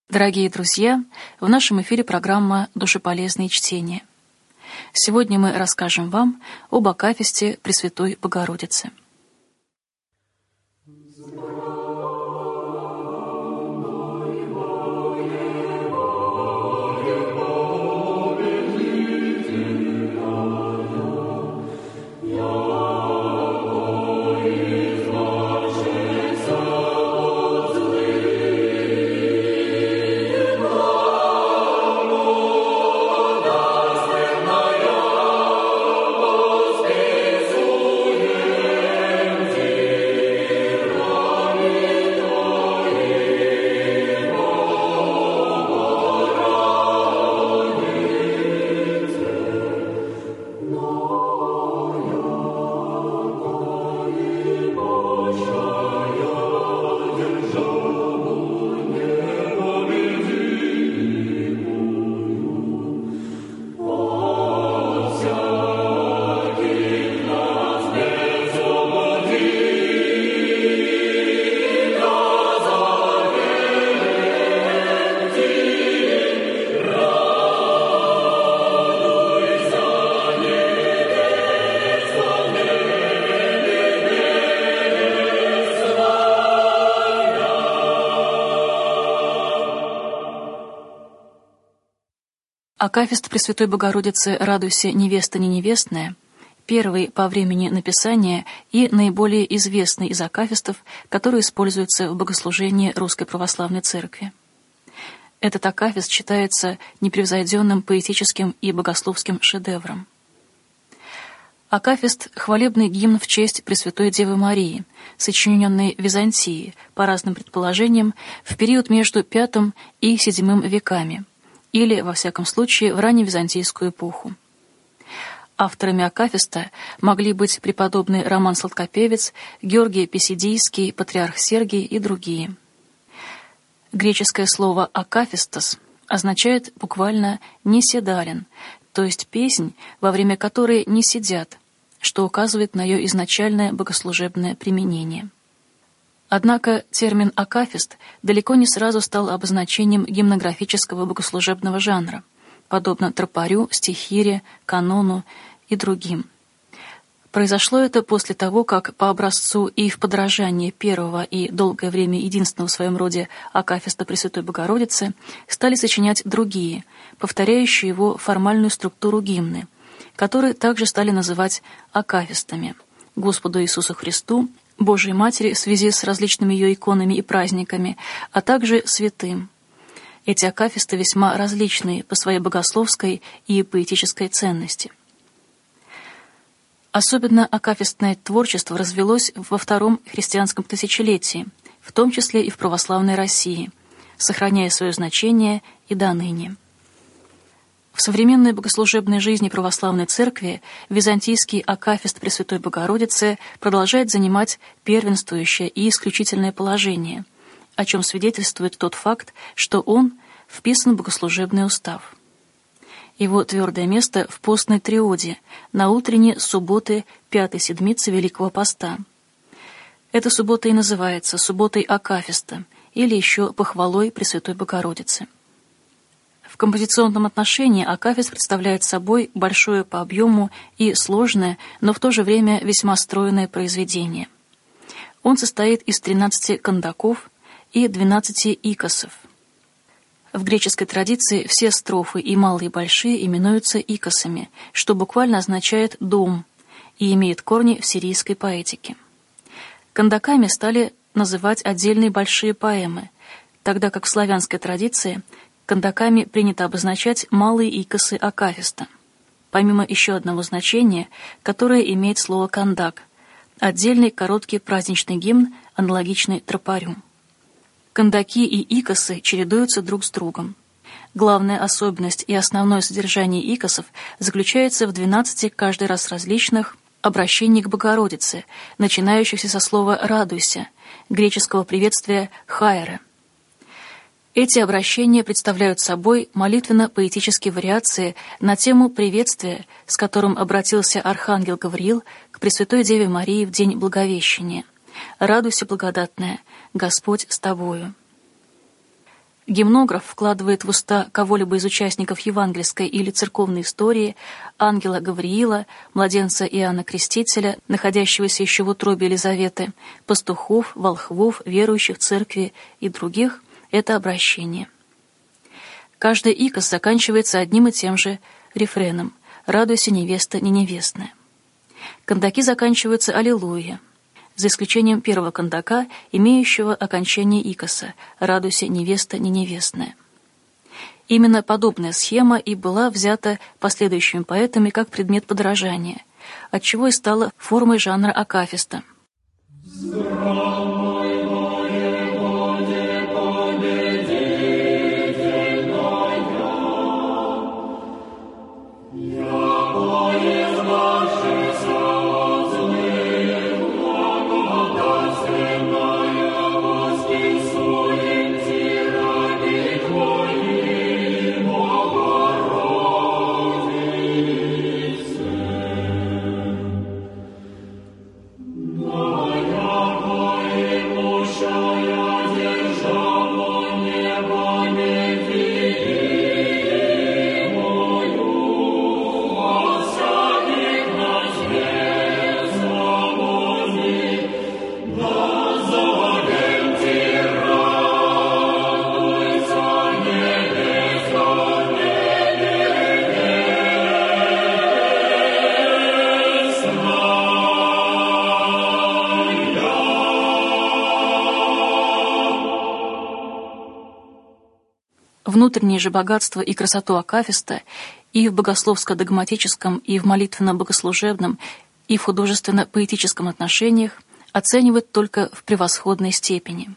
Дорогие друзья, в нашем эфире программа «Душеполезные чтения». Сегодня мы расскажем вам об акафисте Пресвятой Богородицы. Акафист Пресвятой Богородицы «Радуйся, невеста не невестная» — первый по времени написания и наиболее известный из акафистов, который используется в богослужении Русской Православной Церкви. Этот акафист считается непревзойденным поэтическим и богословским шедевром. Акафист — хвалебный гимн в честь Пресвятой Девы Марии, сочиненный в Византии, по разным предположениям, в период между V и VII веками, или, во всяком случае, в ранневизантийскую эпоху. Авторами акафиста могли быть преподобный Роман Сладкопевец, Георгий Писидийский, патриарх Сергий и другие. Греческое слово «акафистос» означает буквально «неседален», то есть песнь, во время которой не сидят, что указывает на ее изначальное богослужебное применение. Однако термин «акафист» далеко не сразу стал обозначением гимнографического богослужебного жанра, подобно тропарю, стихире, канону и другим. Произошло это после того, как по образцу и в подражание первого и долгое время единственного в своем роде акафиста Пресвятой Богородицы стали сочинять другие, повторяющие его формальную структуру гимны, которые также стали называть акафистами Господу Иисусу Христу, Божией Матери в связи с различными ее иконами и праздниками, а также святым. Эти акафисты весьма различны по своей богословской и поэтической ценности. Особенно акафистное творчество развелось во втором христианском тысячелетии, в том числе и в православной России, сохраняя свое значение и до ныне. В современной богослужебной жизни православной церкви византийский акафист Пресвятой Богородицы продолжает занимать первенствующее и исключительное положение, о чем свидетельствует тот факт, что он вписан в богослужебный устав. Его твердое место в постной триоде на утренние субботы пятой седмицы Великого Поста. Эта суббота и называется субботой акафиста или еще похвалой Пресвятой Богородицы. В композиционном отношении акафист представляет собой большое по объему и сложное, но в то же время весьма стройное произведение. Он состоит из 13 кандаков и 12 икосов. В греческой традиции все строфы, и малые, и большие, именуются икосами, что буквально означает «дом» и имеет корни в сирийской поэтике. Кандаками стали называть отдельные большие поэмы, тогда как в славянской традиции кандаками принято обозначать малые икосы акафиста, помимо еще одного значения, которое имеет слово «кандак» — отдельный короткий праздничный гимн, аналогичный тропарю. Кандаки и икосы чередуются друг с другом. Главная особенность и основное содержание икосов заключается в 12 каждый раз различных обращений к Богородице, начинающихся со слова «радуйся», греческого приветствия «хайре». Эти обращения представляют собой молитвенно-поэтические вариации на тему приветствия, с которым обратился архангел Гавриил к Пресвятой Деве Марии в день Благовещения. «Радуйся, благодатная, Господь с тобою». Гимнограф вкладывает в уста кого-либо из участников евангельской или церковной истории ангела Гавриила, младенца Иоанна Крестителя, находящегося еще в утробе Елизаветы, пастухов, волхвов, верующих церкви и других – это обращение. Каждый икос заканчивается одним и тем же рефреном «Радуйся, невеста, не невестная». Кандаки заканчиваются «Аллилуйя», за исключением первого кандака, имеющего окончание икоса «Радуйся, невеста, не невестная». Именно подобная схема и была взята последующими поэтами как предмет подражания, отчего и стала формой жанра акафиста. Внутреннее же богатство и красоту акафиста и в богословско-догматическом, и в молитвенно-богослужебном, и в художественно-поэтическом отношениях оценивают только в превосходной степени.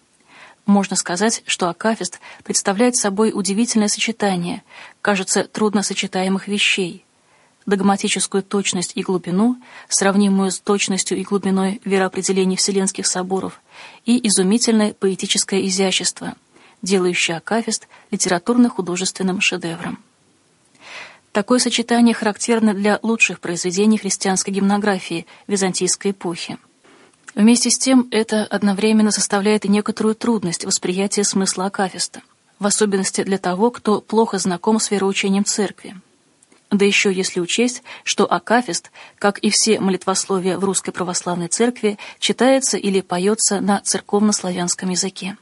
Можно сказать, что акафист представляет собой удивительное сочетание, кажется, трудносочетаемых вещей: догматическую точность и глубину, сравнимую с точностью и глубиной вероопределений Вселенских соборов, и изумительное поэтическое изящество, делающее акафист литературно-художественным шедевром. Такое сочетание характерно для лучших произведений христианской гимнографии византийской эпохи. Вместе с тем, это одновременно составляет и некоторую трудность восприятия смысла акафиста, в особенности для того, кто плохо знаком с вероучением церкви. Да еще если учесть, что акафист, как и все молитвословия в Русской Православной Церкви, читается или поется на церковнославянском языке.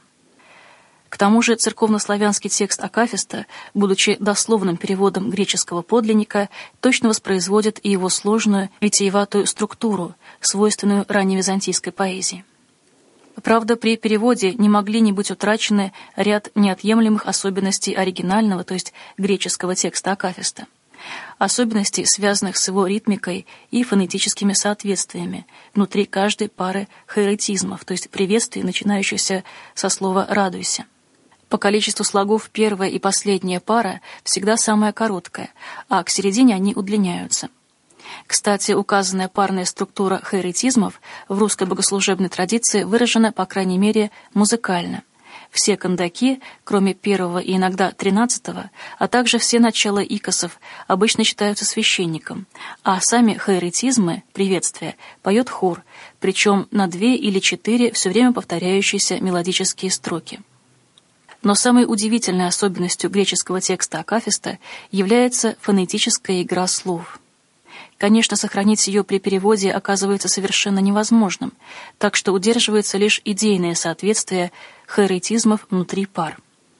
К тому же церковнославянский текст акафиста, будучи дословным переводом греческого подлинника, точно воспроизводит и его сложную витиеватую структуру, свойственную ранневизантийской поэзии. Правда, при переводе не могли не быть утрачены ряд неотъемлемых особенностей оригинального, то есть греческого текста акафиста. Особенностей, связанных с его ритмикой и фонетическими соответствиями внутри каждой пары хоэретизмов, то есть приветствий, начинающихся со слова «радуйся». По количеству слогов первая и последняя пара всегда самая короткая, а к середине они удлиняются. Кстати, указанная парная структура хоэретизмов в русской богослужебной традиции выражена, по крайней мере, музыкально. Все кандаки, кроме первого и иногда 13-го, а также все начала икосов, обычно читаются священником, а сами хоэретизмы, приветствия, поет хор, причем на 2 или 4 все время повторяющиеся мелодические строки. Но самой удивительной особенностью греческого текста акафиста является фонетическая игра слов. Конечно, сохранить ее при переводе оказывается совершенно невозможным, так что удерживается лишь идейное соответствие хоэретизмов внутри пар.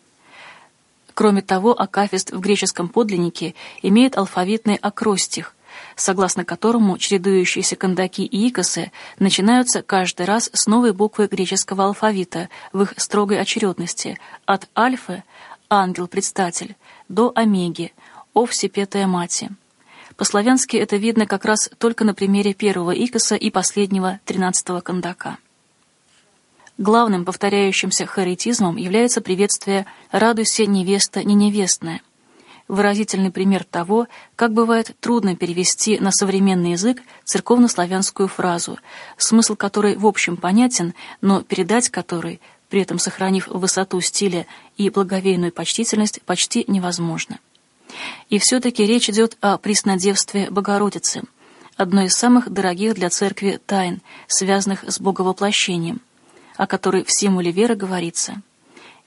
Кроме того, акафист в греческом подлиннике имеет алфавитный акростих, согласно которому чередующиеся кандаки и икосы начинаются каждый раз с новой буквы греческого алфавита в их строгой очередности от альфы – ангел-предстатель до омеги – о всепетая мати. По-славянски это видно как раз только на примере первого икоса и последнего 13-го кандака. Главным повторяющимся хоэретизмом является приветствие «Радуйся, невеста, не невестная». Выразительный пример того, как бывает трудно перевести на современный язык церковнославянскую фразу, смысл которой в общем понятен, но передать которой, при этом сохранив высоту стиля и благоговейную почтительность, почти невозможно. И все-таки речь идет о преснодевстве Богородицы, одной из самых дорогих для церкви тайн, связанных с Боговоплощением, о которой в символе веры говорится: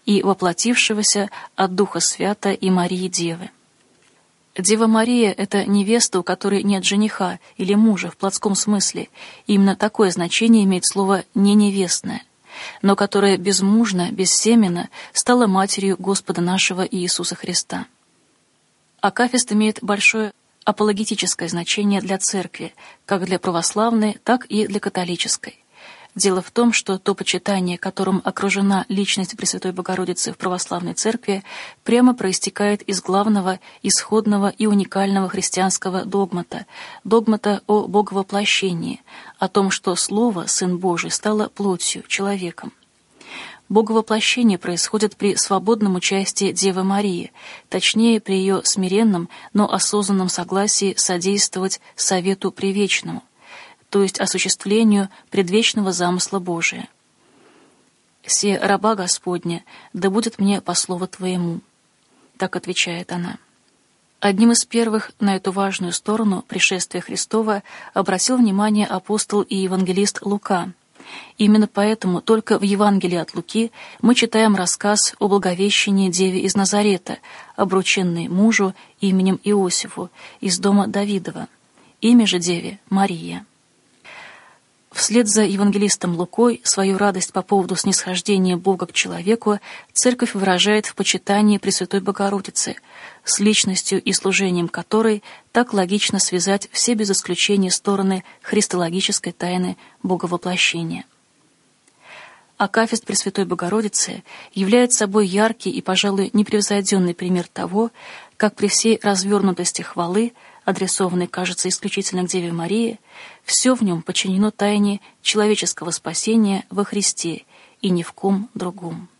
и воплотившегося от Духа Свята и Марии Девы. Дева Мария — это невеста, у которой нет жениха или мужа в плотском смысле, и именно такое значение имеет слово «не невестная», но которая безмужна, бессеменна стала матерью Господа нашего Иисуса Христа. Акафист имеет большое апологетическое значение для церкви, как для православной, так и для католической. Дело в том, что то почитание, которым окружена личность Пресвятой Богородицы в православной церкви, прямо проистекает из главного, исходного и уникального христианского догмата о Боговоплощении, о том, что Слово, Сын Божий, стало плотью, человеком. Боговоплощение происходит при свободном участии Девы Марии, точнее, при ее смиренном, но осознанном согласии содействовать Совету Привечному, то есть осуществлению предвечного замысла Божия. «Се раба Господня, да будет мне по слову Твоему», — так отвечает она. Одним из первых на эту важную сторону пришествия Христова обратил внимание апостол и евангелист Лука. Именно поэтому только в Евангелии от Луки мы читаем рассказ о Благовещении Деве из Назарета, обрученной мужу именем Иосифу из дома Давидова. Имя же Деве — Мария. Вслед за евангелистом Лукой свою радость по поводу снисхождения Бога к человеку Церковь выражает в почитании Пресвятой Богородицы, с личностью и служением которой так логично связать все без исключения стороны христологической тайны Боговоплощения. Акафист Пресвятой Богородицы является собой яркий и, пожалуй, непревзойденный пример того, как при всей развернутости хвалы, адресованной, кажется, исключительно к Деве Марии, все в нем подчинено тайне человеческого спасения во Христе и ни в ком другом.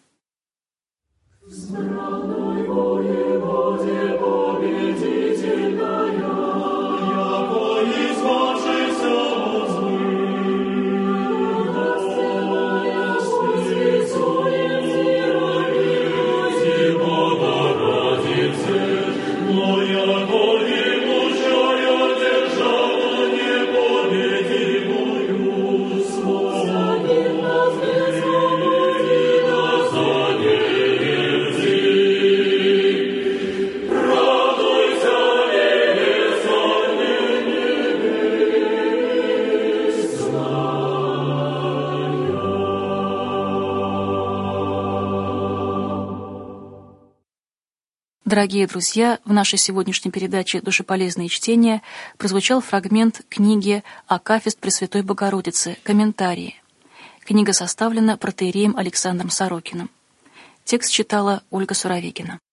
Дорогие друзья, в нашей сегодняшней передаче «Душеполезные чтения» прозвучал фрагмент книги «Акафист Пресвятой Богородицы. Комментарии». Книга составлена протоиереем Александром Сорокиным. Текст читала Ольга Суровикина.